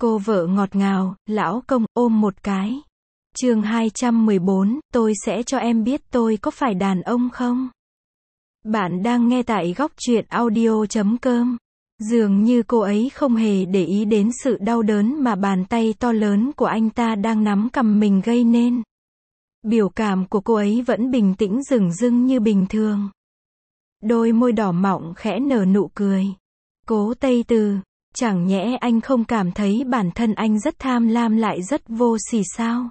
Cô vợ ngọt ngào, lão công, ôm một cái. Chương 214, tôi sẽ cho em biết tôi có phải đàn ông không? Bạn đang nghe tại góc truyện audio.com. Dường như cô ấy không hề để ý đến sự đau đớn mà bàn tay to lớn của anh ta đang nắm cầm mình gây nên. Biểu cảm của cô ấy vẫn bình tĩnh dửng dưng như bình thường. Đôi môi đỏ mọng khẽ nở nụ cười. Cố Tây Từ, chẳng nhẽ anh không cảm thấy bản thân anh rất tham lam lại rất vô sỉ sao?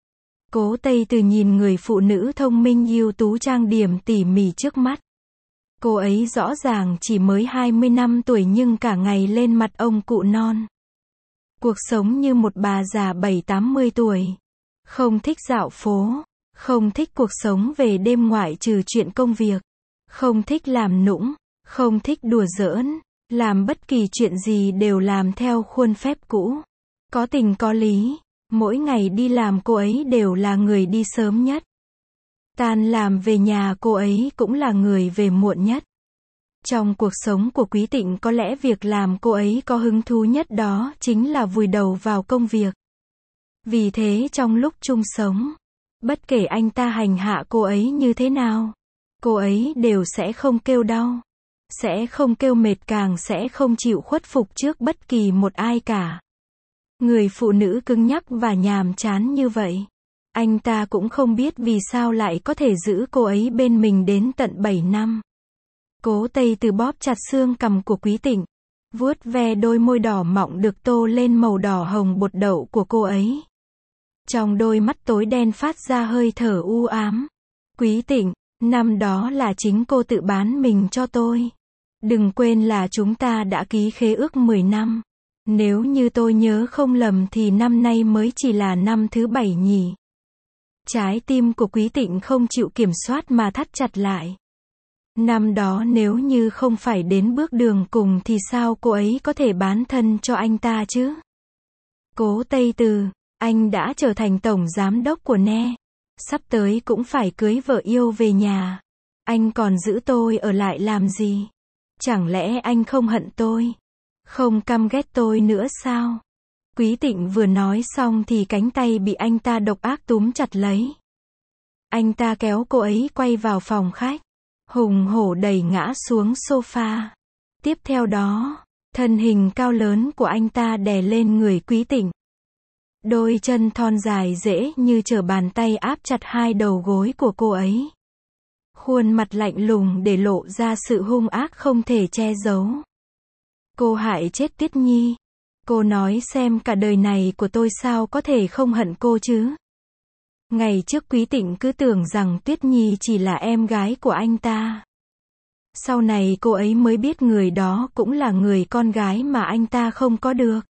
Cố Tây Từ nhìn người phụ nữ thông minh ưu tú trang điểm tỉ mỉ trước mắt. Cô ấy rõ ràng chỉ mới 20 năm tuổi nhưng cả ngày lên mặt ông cụ non. Cuộc sống như một bà già 70-80 tuổi. Không thích dạo phố, không thích cuộc sống về đêm ngoại trừ chuyện công việc. Không thích làm nũng, không thích đùa giỡn, làm bất kỳ chuyện gì đều làm theo khuôn phép cũ. Có tình có lý, mỗi ngày đi làm cô ấy đều là người đi sớm nhất. Tan làm về nhà cô ấy cũng là người về muộn nhất. Trong cuộc sống của Quý Tịnh có lẽ việc làm cô ấy có hứng thú nhất đó chính là vùi đầu vào công việc. Vì thế trong lúc chung sống, bất kể anh ta hành hạ cô ấy như thế nào, cô ấy đều sẽ không kêu đau, sẽ không kêu mệt, càng sẽ không chịu khuất phục trước bất kỳ một ai cả. Người phụ nữ cứng nhắc và nhàm chán như vậy, anh ta cũng không biết vì sao lại có thể giữ cô ấy bên mình đến tận 7 năm. Cố Tây Từ bóp chặt xương cằm của Quý Tịnh, vuốt ve đôi môi đỏ mọng được tô lên màu đỏ hồng bột đậu của cô ấy. Trong đôi mắt tối đen phát ra hơi thở u ám. Quý Tịnh, năm đó là chính cô tự bán mình cho tôi. Đừng quên là chúng ta đã ký khế ước 10 năm. Nếu như tôi nhớ không lầm thì năm nay mới chỉ là năm thứ 7 nhỉ. Trái tim của Quý Tịnh không chịu kiểm soát mà thắt chặt lại. Năm đó nếu như không phải đến bước đường cùng thì sao cô ấy có thể bán thân cho anh ta chứ? Cố Tây Từ, anh đã trở thành tổng giám đốc của NE. Sắp tới cũng phải cưới vợ yêu về nhà. Anh còn giữ tôi ở lại làm gì? Chẳng lẽ anh không hận tôi? Không căm ghét tôi nữa sao? Quý Tịnh vừa nói xong thì cánh tay bị anh ta độc ác túm chặt lấy. Anh ta kéo cô ấy quay vào phòng khách, hùng hổ đẩy ngã xuống sofa. Tiếp theo đó, thân hình cao lớn của anh ta đè lên người Quý Tịnh. Đôi chân thon dài dễ như trở bàn tay áp chặt hai đầu gối của cô ấy. Khuôn mặt lạnh lùng để lộ ra sự hung ác không thể che giấu. Cô hại chết Tuyết Nhi. Cô nói xem cả đời này của tôi sao có thể không hận cô chứ? Ngày trước Quý Tịnh cứ tưởng rằng Tuyết Nhi chỉ là em gái của anh ta. Sau này cô ấy mới biết người đó cũng là người con gái mà anh ta không có được.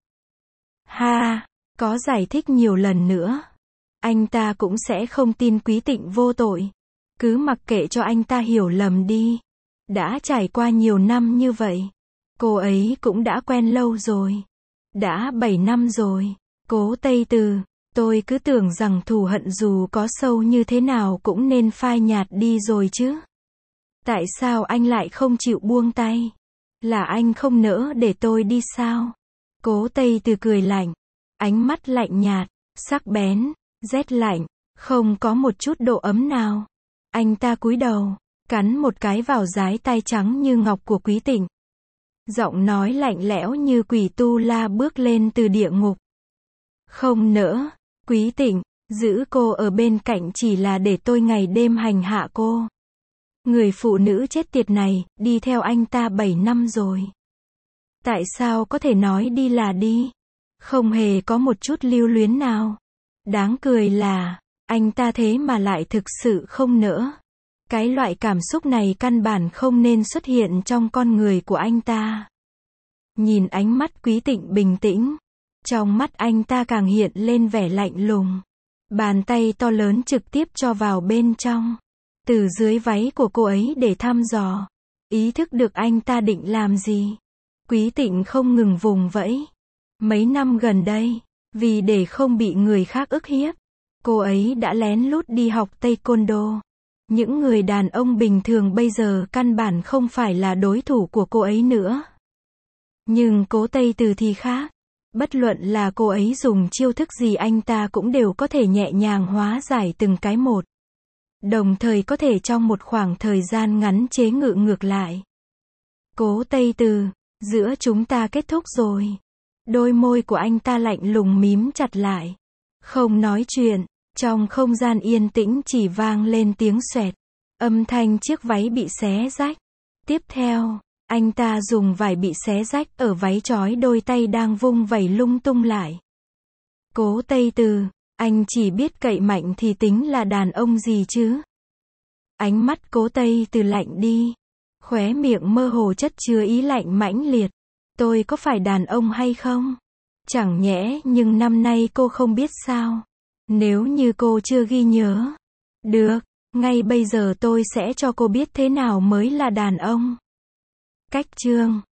Ha, có giải thích nhiều lần nữa, anh ta cũng sẽ không tin Quý Tịnh vô tội. Cứ mặc kệ cho anh ta hiểu lầm đi. Đã trải qua nhiều năm như vậy, cô ấy cũng đã quen lâu rồi. Đã 7 năm rồi. Cố Tây Từ, tôi cứ tưởng rằng thù hận dù có sâu như thế nào cũng nên phai nhạt đi rồi chứ. Tại sao anh lại không chịu buông tay? Là anh không nỡ để tôi đi sao? Cố Tây Từ cười lạnh, ánh mắt lạnh nhạt, sắc bén, rét lạnh, không có một chút độ ấm nào. Anh ta cúi đầu, cắn một cái vào dái tay trắng như ngọc của Quý Tịnh. Giọng nói lạnh lẽo như quỷ tu la bước lên từ địa ngục. Không nỡ, Quý Tịnh, giữ cô ở bên cạnh chỉ là để tôi ngày đêm hành hạ cô. Người phụ nữ chết tiệt này, đi theo anh ta 7 năm rồi. Tại sao có thể nói đi là đi? Không hề có một chút lưu luyến nào. Đáng cười là, anh ta thế mà lại thực sự không nỡ. Cái loại cảm xúc này căn bản không nên xuất hiện trong con người của anh ta. Nhìn ánh mắt Quý Tịnh bình tĩnh, trong mắt anh ta càng hiện lên vẻ lạnh lùng. Bàn tay to lớn trực tiếp cho vào bên trong, từ dưới váy của cô ấy để thăm dò. Ý thức được anh ta định làm gì, Quý Tịnh không ngừng vùng vẫy. Mấy năm gần đây, vì để không bị người khác ức hiếp, cô ấy đã lén lút đi học Taekwondo. Những người đàn ông bình thường bây giờ căn bản không phải là đối thủ của cô ấy nữa. Nhưng Cố Tây Từ thì khác. Bất luận là cô ấy dùng chiêu thức gì anh ta cũng đều có thể nhẹ nhàng hóa giải từng cái một. Đồng thời có thể trong một khoảng thời gian ngắn chế ngự ngược lại. Cố Tây Từ, giữa chúng ta kết thúc rồi. Đôi môi của anh ta lạnh lùng mím chặt lại. Không nói chuyện, trong không gian yên tĩnh chỉ vang lên tiếng xoẹt. Âm thanh chiếc váy bị xé rách. Tiếp theo, anh ta dùng vải bị xé rách ở váy trói đôi tay đang vung vẩy lung tung lại. Cố Tây Từ, anh chỉ biết cậy mạnh thì tính là đàn ông gì chứ? Ánh mắt Cố Tây Từ lạnh đi. Khóe miệng mơ hồ chất chứa ý lạnh mãnh liệt. Tôi có phải đàn ông hay không? Chẳng nhẽ nhưng năm nay cô không biết sao? Nếu như cô chưa ghi nhớ. Được, ngay bây giờ tôi sẽ cho cô biết thế nào mới là đàn ông. Cách chương